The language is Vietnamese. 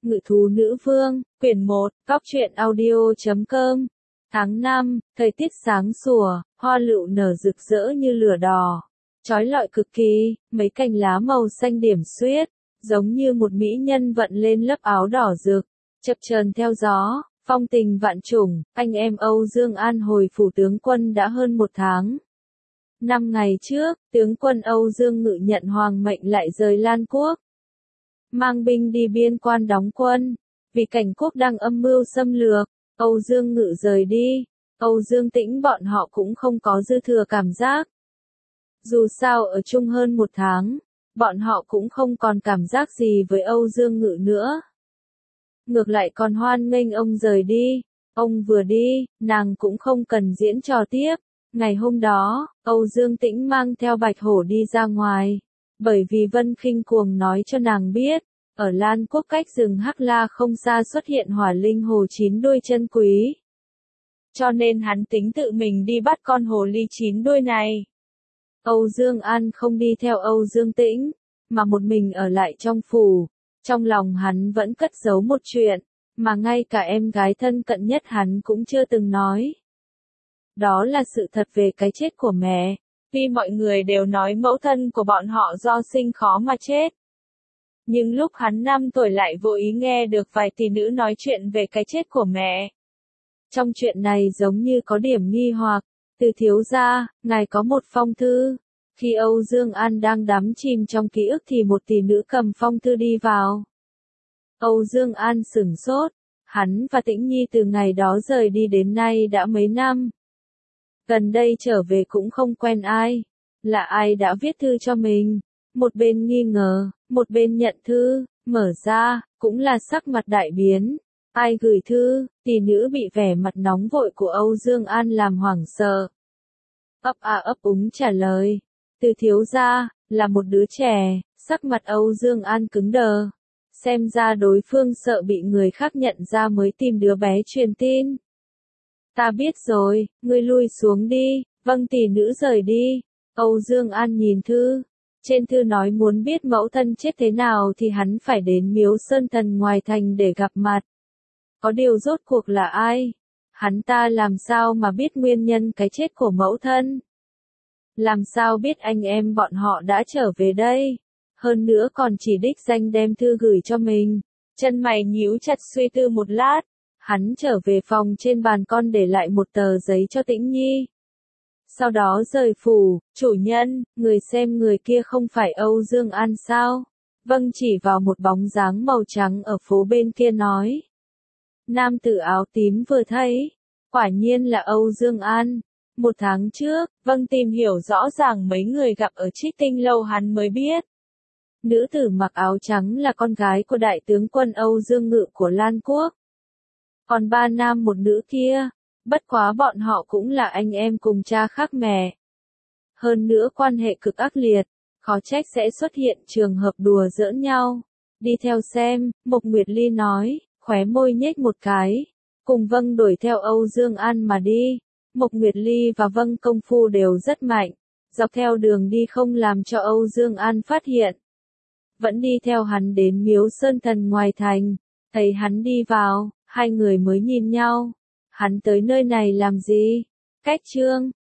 Ngự thú nữ vương, quyển 1, Góc truyện audio.com. Tháng 5, thời tiết sáng sủa, hoa lựu nở rực rỡ như lửa đỏ, chói lọi cực kỳ, mấy cành lá màu xanh điểm xuyết, giống như một mỹ nhân vận lên lớp áo đỏ rực, chập chờn theo gió, phong tình vạn trùng. Anh em Âu Dương An hồi phủ tướng quân đã hơn 1 tháng. 5 ngày trước, tướng quân Âu Dương Ngự nhận hoàng mệnh lại rời Lan Quốc, mang binh đi biên quan đóng quân. Vì cảnh quốc đang âm mưu xâm lược, Âu Dương Ngự rời đi, Âu Dương Tĩnh bọn họ cũng không có dư thừa cảm giác. Dù sao ở chung hơn 1 tháng, bọn họ cũng không còn cảm giác gì với Âu Dương Ngự nữa. Ngược lại còn hoan nghênh ông rời đi. Ông vừa đi, nàng cũng không cần diễn trò tiếp. Ngày hôm đó, Âu Dương Tĩnh mang theo Bạch Hổ đi ra ngoài, bởi vì Vân Khinh Cuồng nói cho nàng biết, ở Lan Quốc cách rừng Hắc La không xa xuất hiện hỏa linh hồ 9 đuôi chân quý. Cho nên hắn tính tự mình đi bắt con hồ ly 9 đuôi này. Âu Dương An không đi theo Âu Dương Tĩnh, mà một mình ở lại trong phủ. Trong lòng hắn vẫn cất giấu một chuyện, mà ngay cả em gái thân cận nhất hắn cũng chưa từng nói. Đó là sự thật về cái chết của mẹ. Tuy mọi người đều nói mẫu thân của bọn họ do sinh khó mà chết, nhưng lúc hắn 5 tuổi lại vô ý nghe được vài tỷ nữ nói chuyện về cái chết của mẹ. Trong chuyện này giống như có điểm nghi hoặc. Từ thiếu gia, ngài có một phong thư. Khi Âu Dương An đang đắm chìm trong ký ức thì một tỷ nữ cầm phong thư đi vào. Âu Dương An sửng sốt. Hắn và Tĩnh Nhi từ ngày đó rời đi đến nay đã mấy năm. Gần đây trở về cũng không quen ai. Là ai đã viết thư cho mình? Một bên nghi ngờ, một bên nhận thư, mở ra, cũng là sắc mặt đại biến. Ai gửi thư? Tỷ nữ bị vẻ mặt nóng vội của Âu Dương An làm hoảng sợ. Ấp úng trả lời. Từ thiếu gia, là một đứa trẻ. Sắc mặt Âu Dương An cứng đờ. Xem ra đối phương sợ bị người khác nhận ra mới tìm đứa bé truyền tin. Ta biết rồi, ngươi lui xuống đi. Vâng, tỷ nữ rời đi. Âu Dương An nhìn thư. Trên thư nói muốn biết mẫu thân chết thế nào thì hắn phải đến Miếu Sơn Thần ngoài thành để gặp mặt. Có điều rốt cuộc là ai? Hắn ta làm sao mà biết nguyên nhân cái chết của mẫu thân? Làm sao biết anh em bọn họ đã trở về đây? Hơn nữa còn chỉ đích danh đem thư gửi cho mình. Chân mày nhíu chặt suy tư một lát. Hắn trở về phòng, trên bàn con để lại một tờ giấy cho Tĩnh Nhi. Sau đó rời phủ. Chủ nhân, người xem người kia không phải Âu Dương An sao? Vâng, chỉ vào một bóng dáng màu trắng ở phố bên kia nói. Nam tử áo tím vừa thấy. Quả nhiên là Âu Dương An. 1 tháng trước, vâng, tìm hiểu rõ ràng mấy người gặp ở Trích Tinh Lâu hắn mới biết. Nữ tử mặc áo trắng là con gái của đại tướng quân Âu Dương Ngự của Lan Quốc. Còn 3 nam 1 nữ kia, bất quá bọn họ cũng là anh em cùng cha khác mẹ. Hơn nữa quan hệ cực ác liệt, khó trách sẽ xuất hiện trường hợp đùa giỡn nhau. Đi theo xem, Mộc Nguyệt Ly nói, khóe môi nhếch một cái. Cùng Vâng đuổi theo Âu Dương An mà đi. Mộc Nguyệt Ly và Vâng công phu đều rất mạnh. Dọc theo đường đi không làm cho Âu Dương An phát hiện. Vẫn đi theo hắn đến Miếu Sơn Thần ngoài thành. Thấy hắn đi vào, hai người mới nhìn nhau. Hắn tới nơi này làm gì? Cách chương